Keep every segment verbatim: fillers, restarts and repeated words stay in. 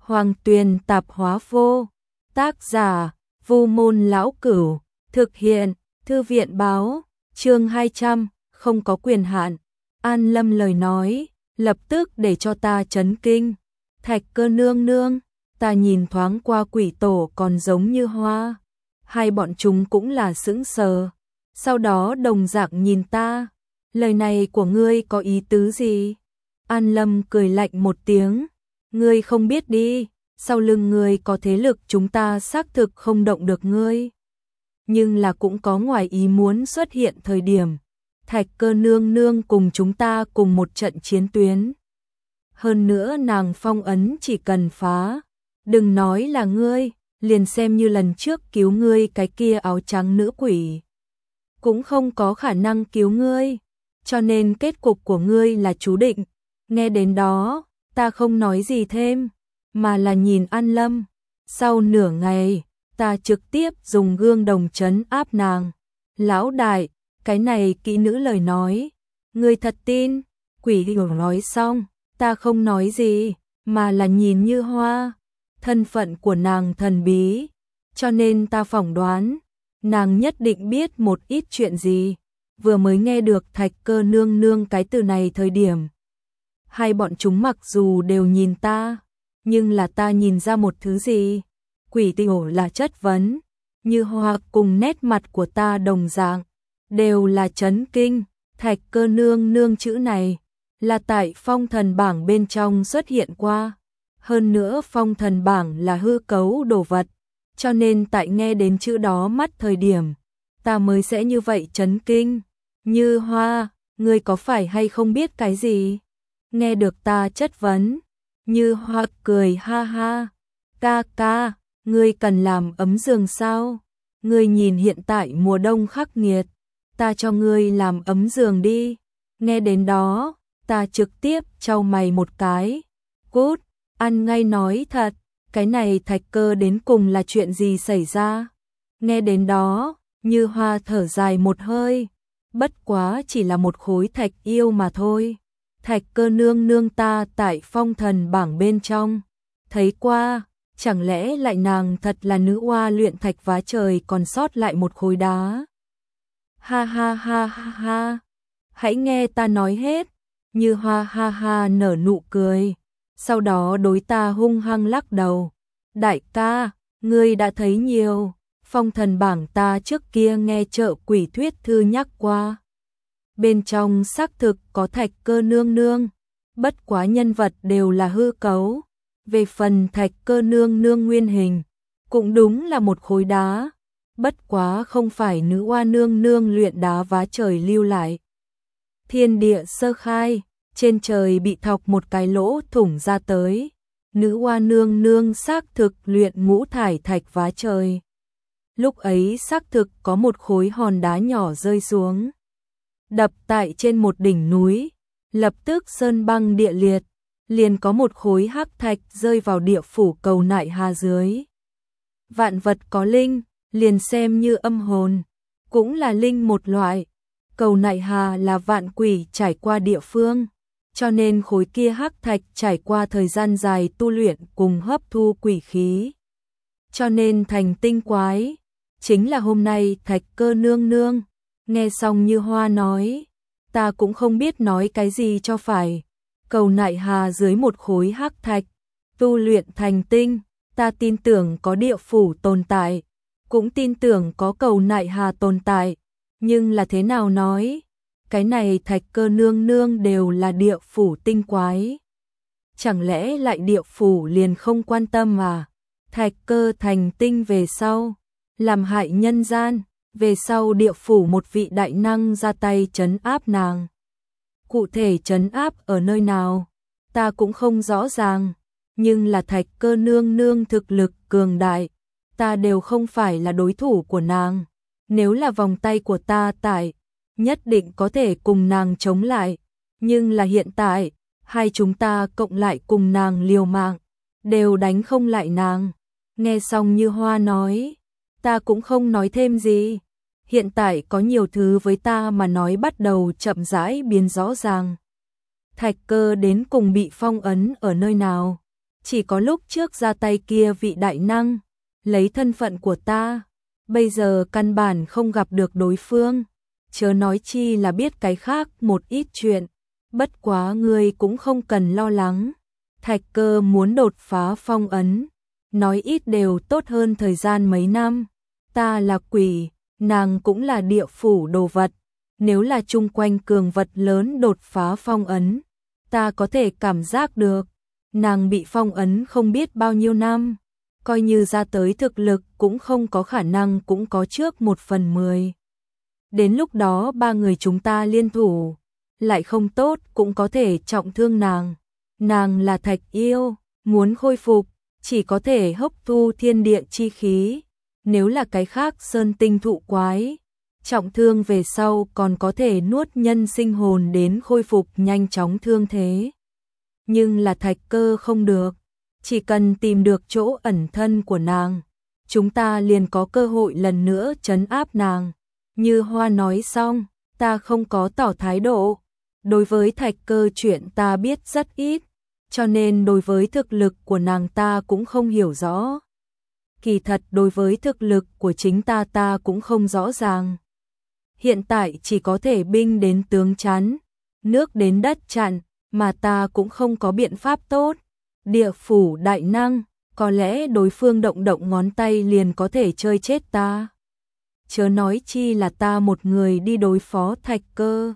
Hoàng Tuyền Tạp Hóa Vô, tác giả Vu Môn Lão Cửu, thực hiện Thư viện Báo, chương hai trăm, không có quyền hạn. An Lâm lời nói, lập tức để cho ta chấn kinh. Thạch Cơ nương nương, ta nhìn thoáng qua quỷ tổ còn giống như hoa. Hai bọn chúng cũng là sững sờ. Sau đó đồng dạng nhìn ta. Lời này của ngươi có ý tứ gì? An Lâm cười lạnh một tiếng. Ngươi không biết đi, sau lưng ngươi có thế lực chúng ta xác thực không động được ngươi. Nhưng là cũng có ngoài ý muốn xuất hiện thời điểm. Thạch Cơ nương nương cùng chúng ta cùng một trận chiến tuyến. Hơn nữa nàng phong ấn chỉ cần phá. Đừng nói là ngươi, liền xem như lần trước cứu ngươi cái kia áo trắng nữ quỷ. Cũng không có khả năng cứu ngươi. Cho nên kết cục của ngươi là chú định. Nghe đến đó, ta không nói gì thêm, mà là nhìn An Lâm. Sau nửa ngày, ta trực tiếp dùng gương đồng trấn áp nàng. Lão đại, cái này kỹ nữ lời nói. Ngươi thật tin? Quỷ hiểu nói xong, ta không nói gì, mà là nhìn Như Hoa. Thân phận của nàng thần bí, cho nên ta phỏng đoán, nàng nhất định biết một ít chuyện gì. Vừa mới nghe được Thạch Cơ nương nương cái từ này thời điểm. Hai bọn chúng mặc dù đều nhìn ta, nhưng là ta nhìn ra một thứ gì. Quỷ tiểu là chất vấn, Như Hoa cùng nét mặt của ta đồng dạng, đều là chấn kinh. Thạch Cơ nương nương chữ này, là tại phong thần bảng bên trong xuất hiện qua. Hơn nữa phong thần bảng là hư cấu đồ vật, cho nên tại nghe đến chữ đó mắt thời điểm, ta mới sẽ như vậy chấn kinh. Như Hoa, ngươi có phải hay không biết cái gì? Nghe được ta chất vấn, Như Hoa cười ha ha. Ca ca, ngươi cần làm ấm giường sao? Ngươi nhìn hiện tại mùa đông khắc nghiệt, ta cho ngươi làm ấm giường đi. Nghe đến đó, ta trực tiếp chau mày một cái. Cút, ăn ngay nói thật, cái này Thạch Cơ đến cùng là chuyện gì xảy ra? Nghe đến đó, Như Hoa thở dài một hơi. Bất quá chỉ là một khối thạch yêu mà thôi. Thạch Cơ nương nương ta tại phong thần bảng bên trong thấy qua, chẳng lẽ lại nàng thật là nữ oa luyện thạch vá trời còn sót lại một khối đá? Ha ha ha ha ha, hãy nghe ta nói hết. Như Hoa ha ha nở nụ cười, sau đó đối ta hung hăng lắc đầu. Đại ca, ngươi đã thấy nhiều. Phong thần bảng ta trước kia nghe Chợ Quỷ Thuyết Thư nhắc qua. Bên trong xác thực có Thạch Cơ nương nương, bất quá nhân vật đều là hư cấu. Về phần Thạch Cơ nương nương nguyên hình, cũng đúng là một khối đá, bất quá không phải nữ oa nương nương luyện đá vá trời lưu lại. Thiên địa sơ khai, trên trời bị thọc một cái lỗ thủng ra tới. Nữ oa nương nương xác thực luyện ngũ thải thạch vá trời. Lúc ấy xác thực có một khối hòn đá nhỏ rơi xuống, đập tại trên một đỉnh núi, lập tức sơn băng địa liệt, liền có một khối hắc thạch rơi vào địa phủ Cầu Nại Hà dưới. Vạn vật có linh, liền xem như âm hồn, cũng là linh một loại. Cầu Nại Hà là vạn quỷ trải qua địa phương, cho nên khối kia hắc thạch trải qua thời gian dài tu luyện cùng hấp thu quỷ khí, cho nên thành tinh quái. Chính là hôm nay Thạch Cơ nương nương. Nghe xong Như Hoa nói, ta cũng không biết nói cái gì cho phải. Cầu Nại Hà dưới một khối hắc thạch, tu luyện thành tinh, ta tin tưởng có địa phủ tồn tại, cũng tin tưởng có Cầu Nại Hà tồn tại, nhưng là thế nào nói, cái này Thạch Cơ nương nương đều là địa phủ tinh quái. Chẳng lẽ lại địa phủ liền không quan tâm à? Thạch Cơ thành tinh về sau, làm hại nhân gian, về sau địa phủ một vị đại năng ra tay trấn áp nàng. Cụ thể trấn áp ở nơi nào, ta cũng không rõ ràng, nhưng là Thạch Cơ nương nương thực lực cường đại, ta đều không phải là đối thủ của nàng. Nếu là vòng tay của ta tại, nhất định có thể cùng nàng chống lại, nhưng là hiện tại, hai chúng ta cộng lại cùng nàng liều mạng, đều đánh không lại nàng. Nghe xong Như Hoa nói, ta cũng không nói thêm gì. Hiện tại có nhiều thứ với ta mà nói bắt đầu chậm rãi biến rõ ràng. Thạch Cơ đến cùng bị phong ấn ở nơi nào? chỉ có lúc trước ra tay kia vị đại năng, lấy thân phận của ta, bây giờ căn bản không gặp được đối phương, chớ nói chi là biết cái khác một ít chuyện, bất quá ngươi cũng không cần lo lắng, Thạch Cơ muốn đột phá phong ấn, nói ít đều tốt hơn thời gian mấy năm, ta là quỷ, nàng cũng là địa phủ đồ vật, nếu là chung quanh cường vật lớn đột phá phong ấn, ta có thể cảm giác được, nàng bị phong ấn không biết bao nhiêu năm, coi như ra tới thực lực cũng không có khả năng cũng có trước một phần mười. Đến lúc đó ba người chúng ta liên thủ, lại không tốt cũng có thể trọng thương nàng. Nàng là thạch yêu, muốn khôi phục, chỉ có thể hấp thu thiên địa chi khí. Nếu là cái khác sơn tinh thụ quái, trọng thương về sau còn có thể nuốt nhân sinh hồn đến khôi phục nhanh chóng thương thế. Nhưng là Thạch Cơ không được, chỉ cần tìm được chỗ ẩn thân của nàng, chúng ta liền có cơ hội lần nữa trấn áp nàng. Như Hoa nói xong, ta không có tỏ thái độ. Đối với Thạch Cơ chuyện ta biết rất ít, cho nên đối với thực lực của nàng ta cũng không hiểu rõ. Kỳ thật đối với thực lực của chính ta ta cũng không rõ ràng. Hiện tại chỉ có thể binh đến tướng chắn, nước đến đất chặn, mà ta cũng không có biện pháp tốt. Địa phủ đại năng, có lẽ đối phương động động ngón tay liền có thể chơi chết ta. Chớ nói chi là ta một người đi đối phó Thạch Cơ.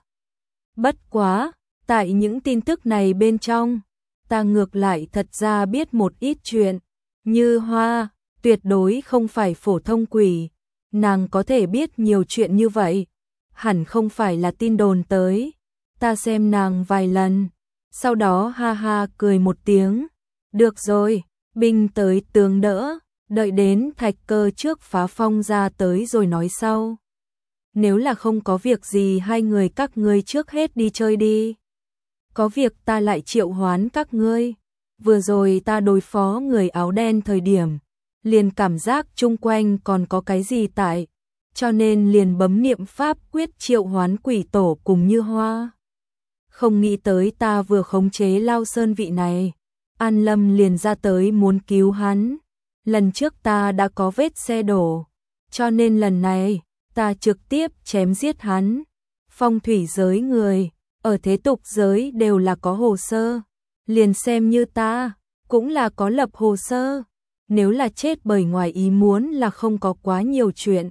Bất quá, tại những tin tức này bên trong, ta ngược lại thật ra biết một ít chuyện. Như Hoa, tuyệt đối không phải phổ thông quỷ, nàng có thể biết nhiều chuyện như vậy, hẳn không phải là tin đồn tới. Ta xem nàng vài lần, sau đó ha ha cười một tiếng. Được rồi, binh tới tướng đỡ, đợi đến Thạch Cơ trước phá phong ra tới rồi nói sau. Nếu là không có việc gì hai người các ngươi trước hết đi chơi đi. Có việc ta lại triệu hoán các ngươi. Vừa rồi ta đối phó người áo đen thời điểm, liền cảm giác chung quanh còn có cái gì tại, cho nên liền bấm niệm pháp quyết triệu hoán quỷ tổ cùng Như Hoa. Không nghĩ tới ta vừa khống chế Lao Sơn vị này, An Lâm liền ra tới muốn cứu hắn. Lần trước ta đã có vết xe đổ, cho nên lần này ta trực tiếp chém giết hắn. Phong thủy giới người, ở thế tục giới đều là có hồ sơ, liền xem như ta, cũng là có lập hồ sơ. Nếu là chết bởi ngoài ý muốn là không có quá nhiều chuyện.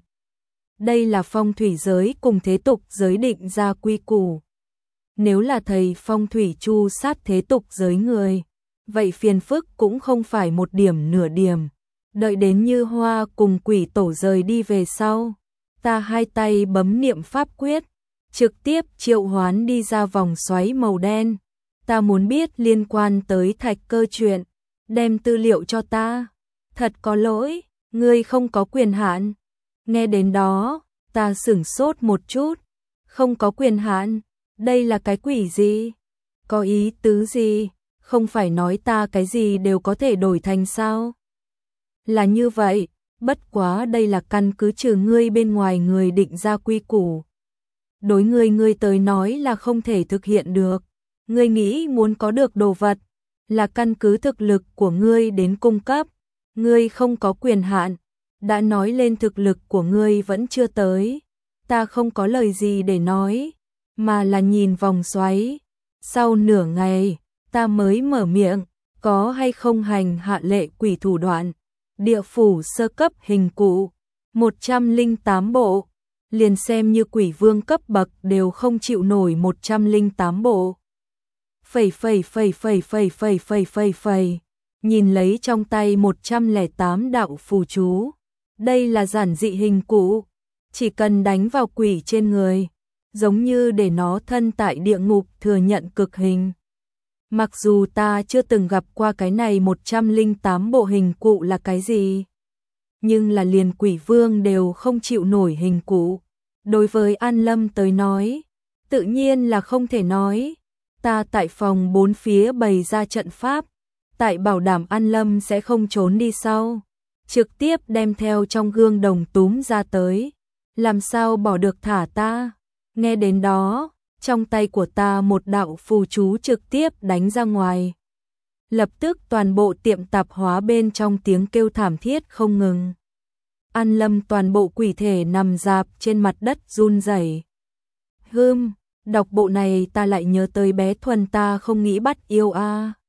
Đây là phong thủy giới cùng thế tục giới định ra quy củ. Nếu là thầy phong thủy chu sát thế tục giới người, vậy phiền phức cũng không phải một điểm nửa điểm. Đợi đến Như Hoa cùng quỷ tổ rời đi về sau, ta hai tay bấm niệm pháp quyết, trực tiếp triệu hoán đi ra vòng xoáy màu đen. Ta muốn biết liên quan tới Thạch Cơ chuyện, đem tư liệu cho ta. Thật có lỗi, ngươi không có quyền hạn. Nghe đến đó, ta sửng sốt một chút. Không có quyền hạn, đây là cái quỷ gì? Có ý tứ gì? Không phải nói ta cái gì đều có thể đổi thành sao? Là như vậy, bất quá đây là căn cứ trừ ngươi bên ngoài người định ra quy củ. Đối ngươi ngươi tới nói là không thể thực hiện được. Ngươi nghĩ muốn có được đồ vật, là căn cứ thực lực của ngươi đến cung cấp. Ngươi không có quyền hạn, đã nói lên thực lực của ngươi vẫn chưa tới. Ta không có lời gì để nói, mà là nhìn vòng xoáy. Sau nửa ngày, ta mới mở miệng, có hay không hành hạ lệ quỷ thủ đoạn. Địa phủ sơ cấp hình cụ, một trăm lẻ tám bộ, liền xem như quỷ vương cấp bậc đều không chịu nổi một trăm lẻ tám bộ. Phẩy phẩy phẩy phẩy phẩy phẩy phẩy phẩy phẩy, nhìn lấy trong tay một trăm lẻ tám đạo phù chú. Đây là giản dị hình cụ, chỉ cần đánh vào quỷ trên người, giống như để nó thân tại địa ngục thừa nhận cực hình. Mặc dù ta chưa từng gặp qua cái này một trăm lẻ tám bộ hình cụ là cái gì, nhưng là liền quỷ vương đều không chịu nổi hình cụ. Đối với An Lâm tới nói, tự nhiên là không thể nói. Ta tại phòng bốn phía bày ra trận pháp, tại bảo đảm An Lâm sẽ không trốn đi sau, trực tiếp đem theo trong gương đồng túm ra tới. Làm sao bỏ được thả ta? Nghe đến đó, trong tay của ta một đạo phù chú trực tiếp đánh ra ngoài. Lập tức toàn bộ tiệm tạp hóa bên trong tiếng kêu thảm thiết không ngừng. An Lâm toàn bộ quỷ thể nằm rạp trên mặt đất run rẩy. Hưm, đọc bộ này ta lại nhớ tới bé Thuần ta không nghĩ bắt yêu a.